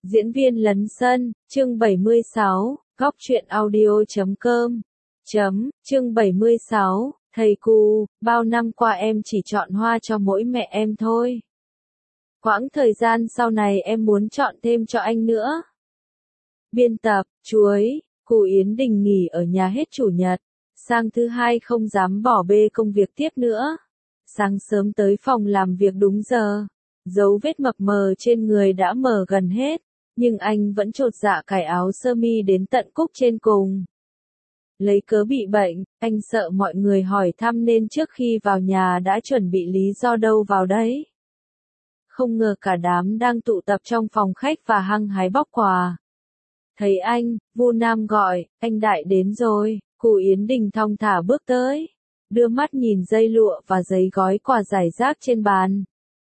Diễn viên lấn sân, chương 76, góc truyện audio.com. Chương 76, thầy Cù, bao năm qua em chỉ chọn hoa cho mỗi mẹ em thôi. Quãng thời gian sau này em muốn chọn thêm cho anh nữa. Biên tập, chuối, Cù Yến Đình nghỉ ở nhà hết chủ nhật, sang thứ hai không dám bỏ bê công việc tiếp nữa. Sáng sớm tới phòng làm việc đúng giờ, dấu vết mập mờ trên người đã mờ gần hết, nhưng anh vẫn chột dạ cài áo sơ mi đến tận cúc trên cùng. Lấy cớ bị bệnh, anh sợ mọi người hỏi thăm nên trước khi vào nhà đã chuẩn bị lý do đâu vào đấy. Không ngờ cả đám đang tụ tập trong phòng khách và hăng hái bóc quà. Thấy anh, Vu Nam gọi, anh Đại đến rồi. Cù Yến Đình thong thả bước tới, đưa mắt nhìn dây lụa và giấy gói quà rải rác trên bàn.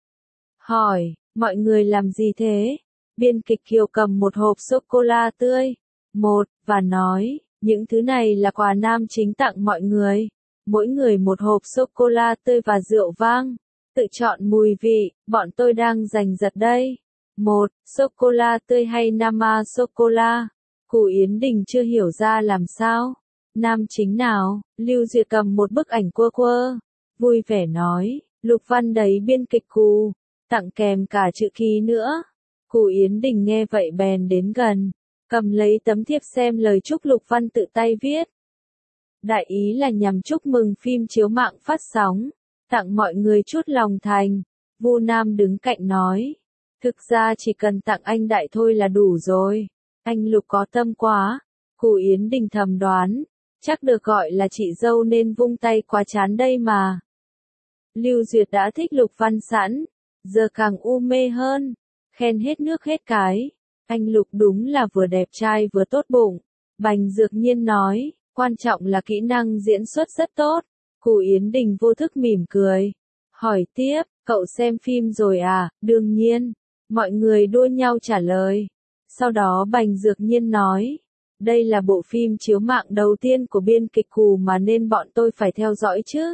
Hỏi, mọi người làm gì thế? Biên kịch Kiều cầm một hộp sô-cô-la tươi, và nói, những thứ này là quà nam chính tặng mọi người. Mỗi người một hộp sô-cô-la tươi và rượu vang. Tự chọn mùi vị, bọn tôi đang giành giật đây. Sô-cô-la tươi hay Nama sô-cô-la? Cù Yến Đình chưa hiểu ra làm sao. Nam chính nào? Lưu Duyệt cầm một bức ảnh quơ, vui vẻ nói, Lục Văn đấy biên kịch Cù, tặng kèm cả chữ ký nữa. Cù Yến Đình nghe vậy bèn đến gần, cầm lấy tấm thiệp xem lời chúc Lục Văn tự tay viết. Đại ý là nhằm chúc mừng phim chiếu mạng phát sóng, tặng mọi người chút lòng thành. Vu Nam đứng cạnh nói, thực ra chỉ cần tặng anh Đại thôi là đủ rồi, anh Lục có tâm quá. Cù Yến Đình thầm đoán, chắc được gọi là chị dâu nên vung tay quá chán đây mà. Lưu Duyệt đã thích Lục Văn sẵn, giờ càng u mê hơn, khen hết nước hết cái. Anh Lục đúng là vừa đẹp trai vừa tốt bụng. Bành Dược Nhiên nói, quan trọng là kỹ năng diễn xuất rất tốt. Cù Yến Đình vô thức mỉm cười, hỏi tiếp, cậu xem phim rồi à? Đương nhiên. Mọi người đua nhau trả lời. Sau đó Bành Dược Nhiên nói, đây là bộ phim chiếu mạng đầu tiên của biên kịch Cù mà nên bọn tôi phải theo dõi chứ.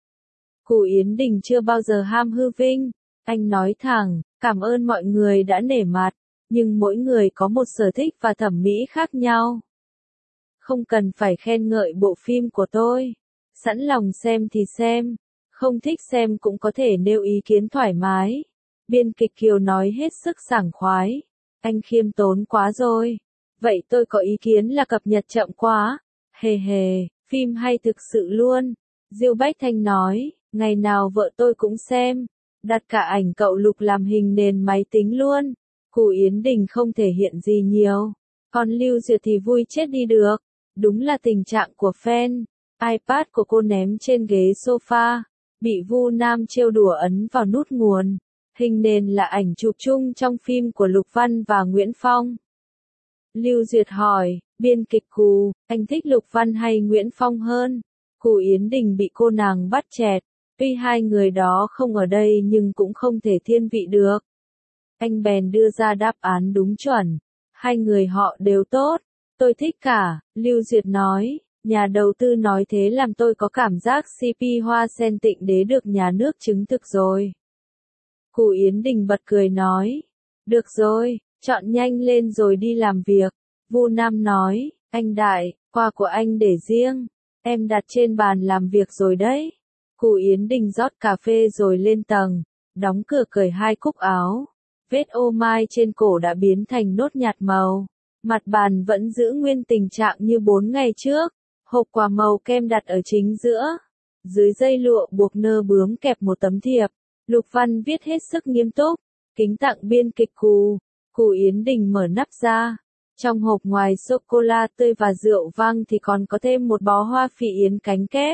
Cù Yến Đình chưa bao giờ ham hư vinh. Anh nói thẳng, cảm ơn mọi người đã nể mặt, nhưng mỗi người có một sở thích và thẩm mỹ khác nhau. Không cần phải khen ngợi bộ phim của tôi. Sẵn lòng xem thì xem, không thích xem cũng có thể nêu ý kiến thoải mái. Biên kịch Kiều nói hết sức sảng khoái. Anh khiêm tốn quá rồi. Vậy tôi có ý kiến là cập nhật chậm quá. Hề hề, phim hay thực sự luôn. Diêu Bách Thanh nói, ngày nào vợ tôi cũng xem. Đặt cả ảnh cậu Lục làm hình nền máy tính luôn. Cù Yến Đình không thể hiện gì nhiều. Còn Lưu Duyệt thì vui chết đi được. Đúng là tình trạng của fan. iPad của cô ném trên ghế sofa. Bị Vu Nam trêu đùa ấn vào nút nguồn. Hình nền là ảnh chụp chung trong phim của Lục Văn và Nguyễn Phong. Lưu Duyệt hỏi, biên kịch Cù, anh thích Lục Văn hay Nguyễn Phong hơn? Cù Yến Đình bị cô nàng bắt chẹt, tuy hai người đó không ở đây nhưng cũng không thể thiên vị được. Anh bèn đưa ra đáp án đúng chuẩn, hai người họ đều tốt, tôi thích cả. Lưu Duyệt nói, nhà đầu tư nói thế làm tôi có cảm giác CP Hoa Sen Tịnh Đế được nhà nước chứng thực rồi. Cù Yến Đình bật cười nói, được rồi, chọn nhanh lên rồi đi làm việc. Vu Nam nói, anh Đại, quà của anh để riêng, em đặt trên bàn làm việc rồi đấy. Cù Yến Đình rót cà phê rồi lên tầng, đóng cửa cởi hai cúc áo. Vết ô mai trên cổ đã biến thành nốt nhạt màu. Mặt bàn vẫn giữ nguyên tình trạng như 4 ngày trước. Hộp quà màu kem đặt ở chính giữa. Dưới dây lụa buộc nơ bướm kẹp một tấm thiệp. Lục Văn viết hết sức nghiêm túc. Kính tặng biên kịch Cù. Cù Yến Đình mở nắp ra. Trong hộp ngoài sô-cô-la tươi và rượu vang thì còn có thêm một bó hoa phỉ yến cánh kép.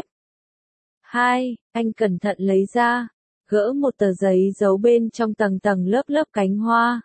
Anh cẩn thận lấy ra. Gỡ một tờ giấy giấu bên trong tầng tầng lớp lớp cánh hoa.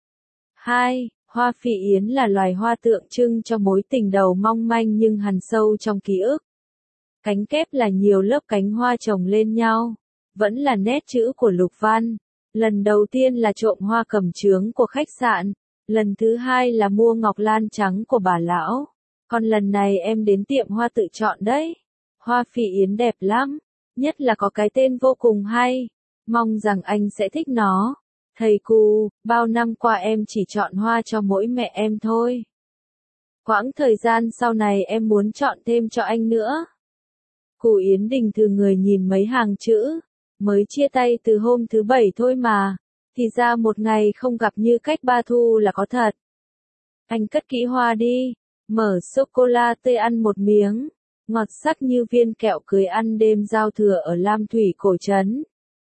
Hoa phỉ yến là loài hoa tượng trưng cho mối tình đầu mong manh nhưng hằn sâu trong ký ức. Cánh kép là nhiều lớp cánh hoa chồng lên nhau. Vẫn là nét chữ của Lục Văn. Lần đầu tiên là trộm hoa cầm chướng của khách sạn. Lần thứ hai là mua ngọc lan trắng của bà lão. Còn lần này em đến tiệm hoa tự chọn đấy. Hoa phỉ yến đẹp lắm. Nhất là có cái tên vô cùng hay. Mong rằng anh sẽ thích nó. Thầy cu, bao năm qua em chỉ chọn hoa cho mỗi mẹ em thôi. Quãng thời gian sau này em muốn chọn thêm cho anh nữa. Cụ Yến Đình thừ người nhìn mấy hàng chữ. Mới chia tay từ hôm thứ Bảy thôi mà. Thì ra một ngày không gặp như cách ba thu là có thật. Anh cất kỹ hoa đi. Mở sô-cô-la-tê ăn một miếng. Ngọt sắc như viên kẹo cưới ăn đêm giao thừa ở Lam Thủy Cổ Trấn.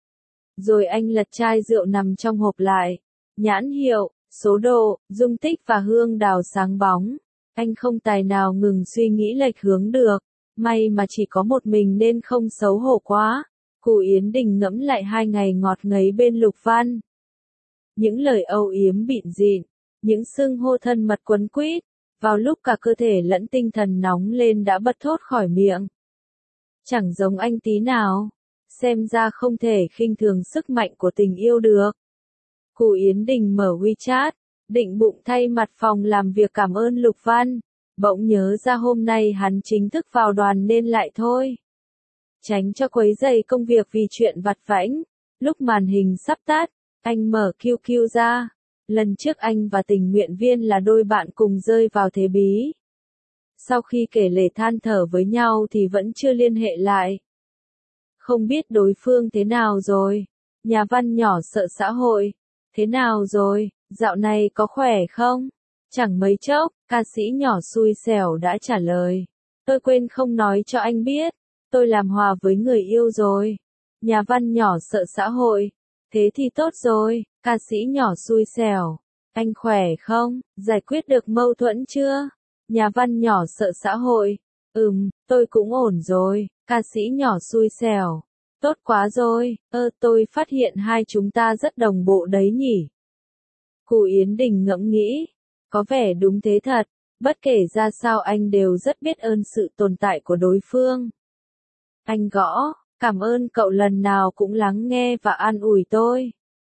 Rồi anh lật chai rượu nằm trong hộp lại. Nhãn hiệu, số độ, dung tích và hương đào sáng bóng. Anh không tài nào ngừng suy nghĩ lệch hướng được. May mà chỉ có một mình nên không xấu hổ quá. Cụ Yến Đình ngẫm lại 2 ngày ngọt ngấy bên Lục Văn. Những lời âu yếm bịn dịn, những xưng hô thân mật quấn quýt, vào lúc cả cơ thể lẫn tinh thần nóng lên đã bật thốt khỏi miệng. Chẳng giống anh tí nào, xem ra không thể khinh thường sức mạnh của tình yêu được. Cụ Yến Đình mở WeChat, định bụng thay mặt phòng làm việc cảm ơn Lục Văn, bỗng nhớ ra hôm nay hắn chính thức vào đoàn nên lại thôi. Tránh cho quấy rầy công việc vì chuyện vặt vãnh, lúc màn hình sắp tắt, anh mở QQ ra. Lần trước anh và tình nguyện viên là đôi bạn cùng rơi vào thế bí. Sau khi kể lể than thở với nhau thì vẫn chưa liên hệ lại. Không biết đối phương thế nào rồi. Nhà văn nhỏ sợ xã hội. Thế nào rồi, dạo này có khỏe không? Chẳng mấy chốc, ca sĩ nhỏ xui xẻo đã trả lời. Tôi quên không nói cho anh biết. Tôi làm hòa với người yêu rồi. Nhà văn nhỏ sợ xã hội. Thế thì tốt rồi, ca sĩ nhỏ xui xẻo. Anh khỏe không? Giải quyết được mâu thuẫn chưa? Nhà văn nhỏ sợ xã hội. Tôi cũng ổn rồi, ca sĩ nhỏ xui xẻo. Tốt quá rồi, tôi phát hiện hai chúng ta rất đồng bộ đấy nhỉ. Cụ Yến Đình ngẫm nghĩ. Có vẻ đúng thế thật, bất kể ra sao anh đều rất biết ơn sự tồn tại của đối phương. Anh gõ, cảm ơn cậu lần nào cũng lắng nghe và an ủi tôi.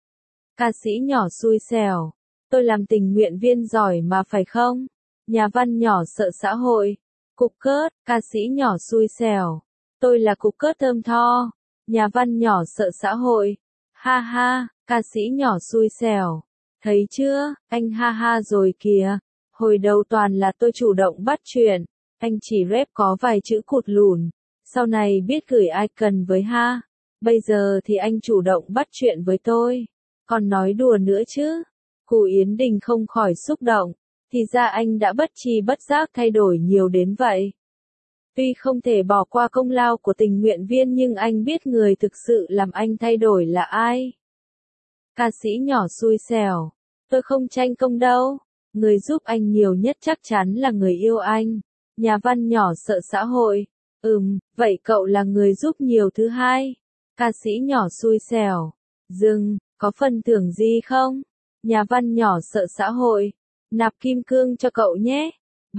Ca sĩ nhỏ xui xẻo, tôi làm tình nguyện viên giỏi mà phải không? Nhà văn nhỏ sợ xã hội. Cục cớt, ca sĩ nhỏ xui xẻo. Tôi là cục cớt thơm tho. Nhà văn nhỏ sợ xã hội. Ha ha, ca sĩ nhỏ xui xẻo. Thấy chưa, anh ha ha rồi kìa. Hồi đầu toàn là tôi chủ động bắt chuyện. Anh chỉ rep có vài chữ cụt lùn. Sau này biết gửi icon với ha. Bây giờ thì anh chủ động bắt chuyện với tôi. Còn nói đùa nữa chứ. Cụ Yến Đình không khỏi xúc động. Thì ra anh đã bất tri bất giác thay đổi nhiều đến vậy. Tuy không thể bỏ qua công lao của tình nguyện viên nhưng anh biết người thực sự làm anh thay đổi là ai. Ca sĩ nhỏ xui xẻo. Tôi không tranh công đâu. Người giúp anh nhiều nhất chắc chắn là người yêu anh. Nhà văn nhỏ sợ xã hội. Vậy cậu là người giúp nhiều thứ hai. Ca sĩ nhỏ xui xẻo. Có phần thưởng gì không? Nhà văn nhỏ sợ xã hội. Nạp kim cương cho cậu nhé.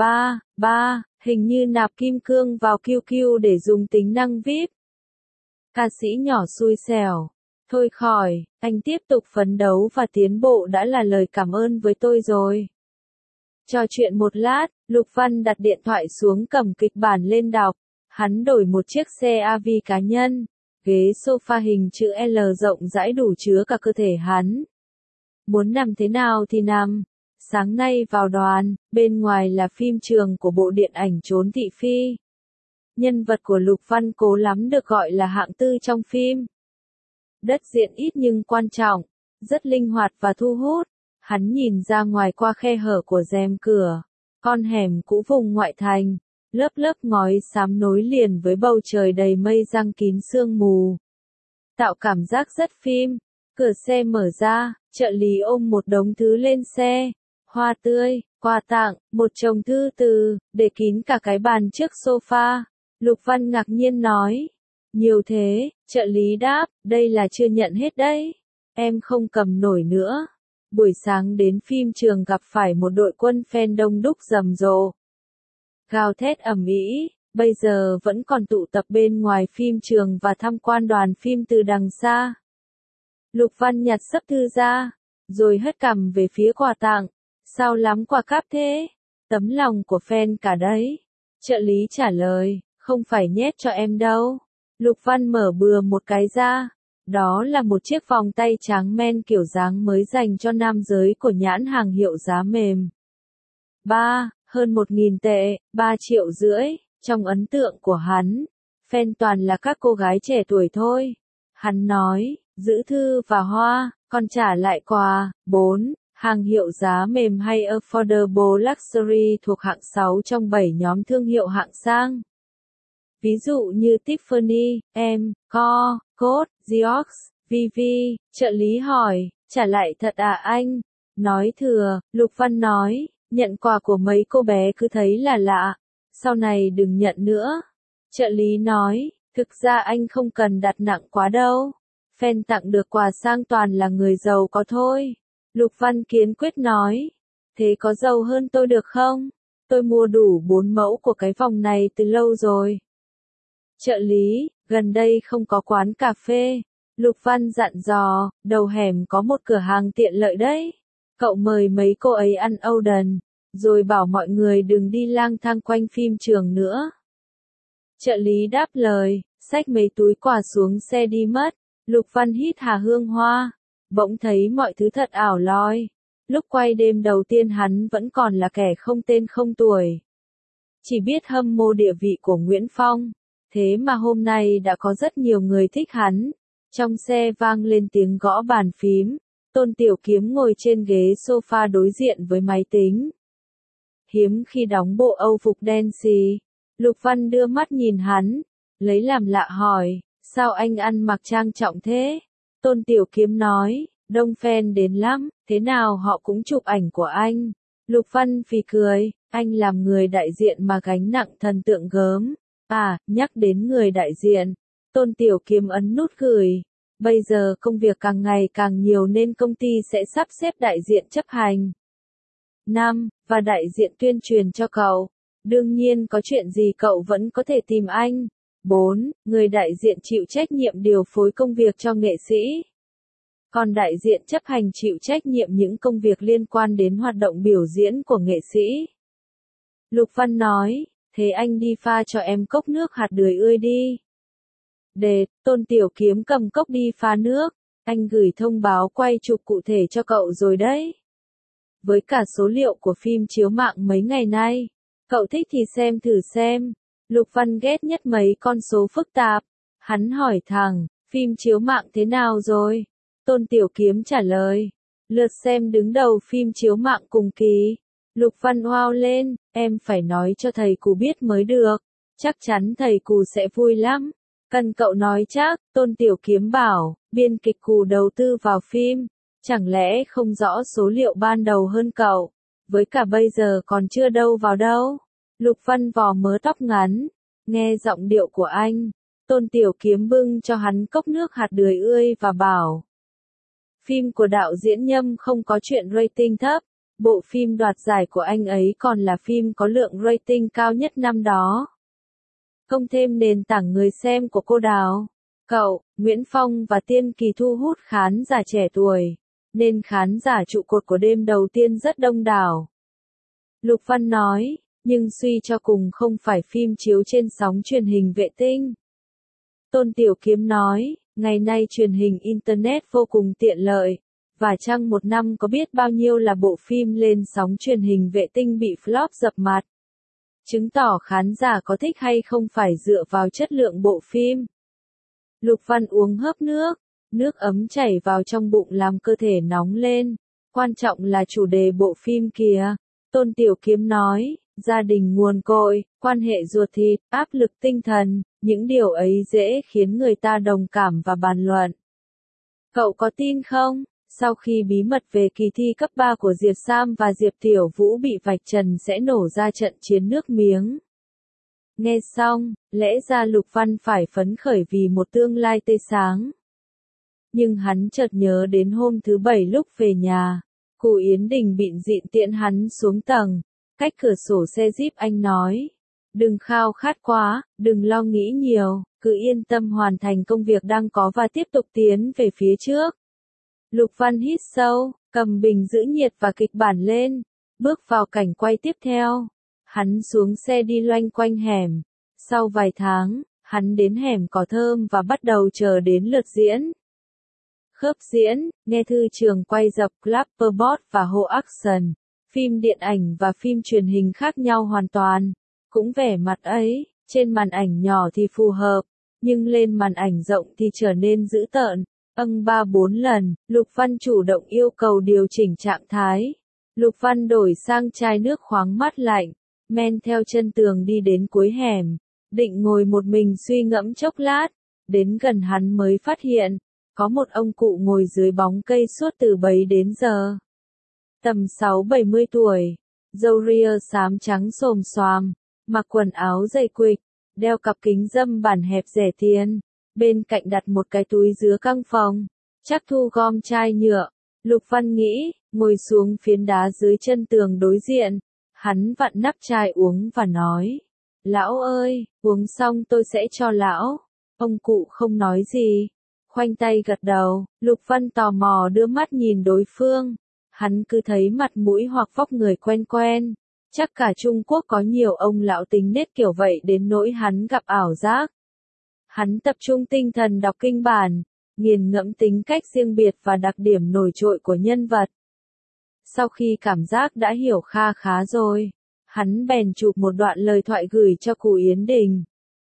Hình như nạp kim cương vào QQ để dùng tính năng VIP. Ca sĩ nhỏ xui xẻo. Thôi khỏi, anh tiếp tục phấn đấu và tiến bộ đã là lời cảm ơn với tôi rồi. Trò chuyện một lát, Lục Văn đặt điện thoại xuống cầm kịch bản lên đọc. Hắn đổi một chiếc xe AV cá nhân. Ghế sofa hình chữ L rộng rãi đủ chứa cả cơ thể hắn. Muốn nằm thế nào thì nằm. Sáng nay vào đoàn, bên ngoài là phim trường của bộ điện ảnh Trốn thị phi. Nhân vật của Lục Văn cố lắm được gọi là hạng tư trong phim. Đất diện ít nhưng quan trọng, rất linh hoạt và thu hút. Hắn nhìn ra ngoài qua khe hở của rèm cửa. Con hẻm cũ vùng ngoại thành. Lớp lớp ngói xám nối liền với bầu trời đầy mây giăng kín sương mù. Tạo cảm giác rất phim. Cửa xe mở ra, trợ lý ôm một đống thứ lên xe. Hoa tươi, quà tặng, một chồng thư từ, để kín cả cái bàn trước sofa. Lục Văn ngạc nhiên nói. Nhiều thế, trợ lý đáp, đây là chưa nhận hết đấy. Em không cầm nổi nữa. Buổi sáng đến phim trường gặp phải một đội quân fan đông đúc rầm rộ. Gào thét ầm ĩ, bây giờ vẫn còn tụ tập bên ngoài phim trường và tham quan đoàn phim từ đằng xa. Lục Văn nhặt sấp thư ra, rồi hất cằm về phía quà tặng. Sao lắm quà cáp thế? Tấm lòng của fan cả đấy. Trợ lý trả lời, không phải nhét cho em đâu. Lục Văn mở bừa một cái ra. Đó là một chiếc vòng tay trắng men kiểu dáng mới dành cho nam giới của nhãn hàng hiệu giá mềm. Hơn 1.000 tệ, 3,5 triệu. Trong ấn tượng của hắn, fan toàn là các cô gái trẻ tuổi thôi. Hắn nói, giữ thư và hoa, còn trả lại quà. 4. Hàng hiệu giá mềm hay affordable luxury thuộc hạng 6 trong 7 nhóm thương hiệu hạng sang. Ví dụ như Tiffany, Coach, George, VV. Trợ lý hỏi, trả lại thật à anh? Nói thừa, Lục Văn nói, nhận quà của mấy cô bé cứ thấy là lạ. Sau này đừng nhận nữa. Trợ lý nói, thực ra anh không cần đặt nặng quá đâu. Fan tặng được quà sang toàn là người giàu có thôi. Lục Văn kiên quyết nói, thế có giàu hơn tôi được không? Tôi mua đủ 4 mẫu của cái vòng này từ lâu rồi. Trợ lý, gần đây không có quán cà phê. Lục Văn dặn dò, đầu hẻm có một cửa hàng tiện lợi đấy. Cậu mời mấy cô ấy ăn Oden, rồi bảo mọi người đừng đi lang thang quanh phim trường nữa. Trợ lý đáp lời, xách mấy túi quà xuống xe đi mất. Lục Văn hít hà hương hoa, bỗng thấy mọi thứ thật ảo loi. Lúc quay đêm đầu tiên hắn vẫn còn là kẻ không tên không tuổi. Chỉ biết hâm mộ địa vị của Nguyễn Phong. Thế mà hôm nay đã có rất nhiều người thích hắn. Trong xe vang lên tiếng gõ bàn phím. Tôn Tiểu Kiếm ngồi trên ghế sofa đối diện với máy tính. Hiếm khi đóng bộ Âu phục đen xì. Lục Văn đưa mắt nhìn hắn, lấy làm lạ hỏi, sao anh ăn mặc trang trọng thế? Tôn Tiểu Kiếm nói, đông fan đến lắm, thế nào họ cũng chụp ảnh của anh. Lục Văn phì cười, anh làm người đại diện mà gánh nặng thần tượng gớm. À, nhắc đến người đại diện. Tôn Tiểu Kiếm ấn nút gửi. Bây giờ công việc càng ngày càng nhiều nên công ty sẽ sắp xếp đại diện chấp hành. 5. Và đại diện tuyên truyền cho cậu. Đương nhiên có chuyện gì cậu vẫn có thể tìm anh. 4. Người đại diện chịu trách nhiệm điều phối công việc cho nghệ sĩ. Còn đại diện chấp hành chịu trách nhiệm những công việc liên quan đến hoạt động biểu diễn của nghệ sĩ. Lục Văn nói, thế anh đi pha cho em cốc nước hạt đười ươi đi. Tôn Tiểu Kiếm cầm cốc đi pha nước. Anh gửi thông báo quay chụp cụ thể cho cậu rồi đấy. Với cả số liệu của phim chiếu mạng mấy ngày nay. Cậu thích thì xem thử xem. Lục Văn ghét nhất mấy con số phức tạp. Hắn hỏi thẳng, phim chiếu mạng thế nào rồi? Tôn Tiểu Kiếm trả lời. Lượt xem đứng đầu phim chiếu mạng cùng kỳ. Lục Văn wow lên, em phải nói cho thầy Cù biết mới được. Chắc chắn thầy Cù sẽ vui lắm. Cần cậu nói chắc, Tôn Tiểu Kiếm bảo, biên kịch Cù đầu tư vào phim. Chẳng lẽ không rõ số liệu ban đầu hơn cậu? Với cả bây giờ còn chưa đâu vào đâu. Lục Văn vò mớ tóc ngắn. Nghe giọng điệu của anh. Tôn Tiểu Kiếm bưng cho hắn cốc nước hạt đười ươi và bảo. Phim của đạo diễn Nhâm không có chuyện rating thấp. Bộ phim đoạt giải của anh ấy còn là phim có lượng rating cao nhất năm đó. Không thêm nền tảng người xem của cô Đào. Cậu, Nguyễn Phong và Tiên Kỳ thu hút khán giả trẻ tuổi. Nên khán giả trụ cột của đêm đầu tiên rất đông đảo. Lục Văn nói, nhưng suy cho cùng không phải phim chiếu trên sóng truyền hình vệ tinh. Tôn Tiểu Kiếm nói, ngày nay truyền hình Internet vô cùng tiện lợi. Và chăng một năm có biết bao nhiêu là bộ phim lên sóng truyền hình vệ tinh bị flop dập mặt. Chứng tỏ khán giả có thích hay không phải dựa vào chất lượng bộ phim. Lục Văn uống hớp nước. Nước ấm chảy vào trong bụng làm cơ thể nóng lên. Quan trọng là chủ đề bộ phim kìa. Tôn Tiểu Kiếm nói, gia đình nguồn cội, quan hệ ruột thịt, áp lực tinh thần, những điều ấy dễ khiến người ta đồng cảm và bàn luận. Cậu có tin không? Sau khi bí mật về kỳ thi cấp 3 của Diệp Sam và Diệp Tiểu Vũ bị vạch trần sẽ nổ ra trận chiến nước miếng. Nghe xong, lẽ ra Lục Văn phải phấn khởi vì một tương lai tươi sáng. Nhưng hắn chợt nhớ đến hôm thứ Bảy lúc về nhà, cụ Yến Đình bịn dịn tiễn hắn xuống tầng, cách cửa sổ xe Jeep anh nói. Đừng khao khát quá, đừng lo nghĩ nhiều, cứ yên tâm hoàn thành công việc đang có và tiếp tục tiến về phía trước. Lục Văn hít sâu, cầm bình giữ nhiệt và kịch bản lên, bước vào cảnh quay tiếp theo. Hắn xuống xe đi loanh quanh hẻm. Sau vài tháng, hắn đến hẻm Cỏ Thơm và bắt đầu chờ đến lượt diễn. khớp diễn, nghe thư trường quay dập Clapperbot và Ho Action, phim điện ảnh và phim truyền hình khác nhau hoàn toàn. Cũng vẻ mặt ấy, trên màn ảnh nhỏ thì phù hợp, nhưng lên màn ảnh rộng thì trở nên dữ tợn. 3-4 lần, Lục Văn chủ động yêu cầu điều chỉnh trạng thái. Lục Văn đổi sang chai nước khoáng mát lạnh, men theo chân tường đi đến cuối hẻm, định ngồi một mình suy ngẫm chốc lát, đến gần hắn mới phát hiện, có một ông cụ ngồi dưới bóng cây suốt từ bấy đến giờ. Tầm 60-70 tuổi, râu ria xám trắng xồm xoàm, mặc quần áo dày quịch, đeo cặp kính râm bản hẹp rẻ tiền, bên cạnh đặt một cái túi dứa căng phòng, chắc thu gom chai nhựa. Lục Văn nghĩ, ngồi xuống phiến đá dưới chân tường đối diện, hắn vặn nắp chai uống và nói, lão ơi, uống xong tôi sẽ cho lão. Ông cụ không nói gì, khoanh tay gật đầu. Lục Văn tò mò đưa mắt nhìn đối phương, hắn cứ thấy mặt mũi hoặc vóc người quen quen, chắc cả Trung Quốc có nhiều ông lão tính nết kiểu vậy đến nỗi hắn gặp ảo giác. Hắn tập trung tinh thần đọc kinh bản, nghiền ngẫm tính cách riêng biệt và đặc điểm nổi trội của nhân vật. Sau khi cảm giác đã hiểu kha khá rồi, hắn bèn chụp một đoạn lời thoại gửi cho cụ Yến Đình.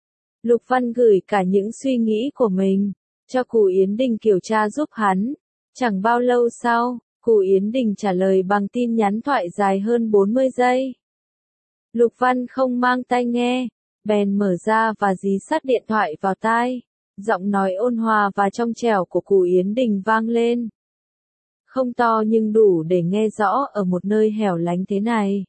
Lục Văn gửi cả những suy nghĩ của mình, cho cụ Yến Đình kiểm tra giúp hắn. Chẳng bao lâu sau, cụ Yến Đình trả lời bằng tin nhắn thoại dài hơn 40 giây. Lục Văn không mang tai nghe, bèn mở ra và dí sát điện thoại vào tai. Giọng nói ôn hòa và trong trẻo của cụ Yến Đình vang lên. Không to nhưng đủ để nghe rõ ở một nơi hẻo lánh thế này.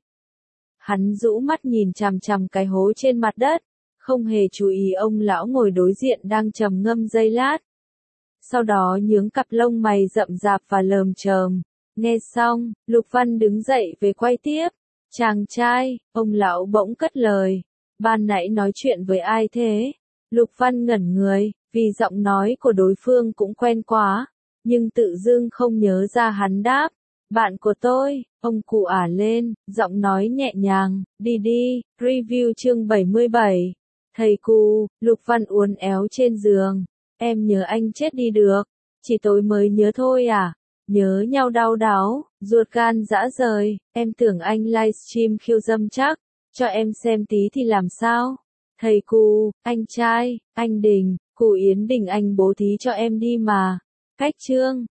Hắn rũ mắt nhìn chằm chằm cái hố trên mặt đất, không hề chú ý ông lão ngồi đối diện đang trầm ngâm giây lát. Sau đó nhướng cặp lông mày rậm rạp và lờm chờm. Nghe xong, Lục Văn đứng dậy về quay tiếp. Chàng trai, ông lão bỗng cất lời. Ban nãy nói chuyện với ai thế? Lục Văn ngẩn người, vì giọng nói của đối phương cũng quen quá, nhưng tự dưng không nhớ ra hắn đáp. Bạn của tôi, ông cụ ả lên, giọng nói nhẹ nhàng, đi đi, review chương 77. Thầy cụ, Lục Văn uốn éo trên giường, em nhớ anh chết đi được, chỉ tối mới nhớ thôi à? Nhớ nhau đau đáu, ruột gan rã rời, em tưởng anh livestream khiêu dâm chắc, cho em xem tí thì làm sao? Thầy cụ, anh trai, anh Đình, cụ Yến Đình anh bố thí cho em đi mà. Cách chương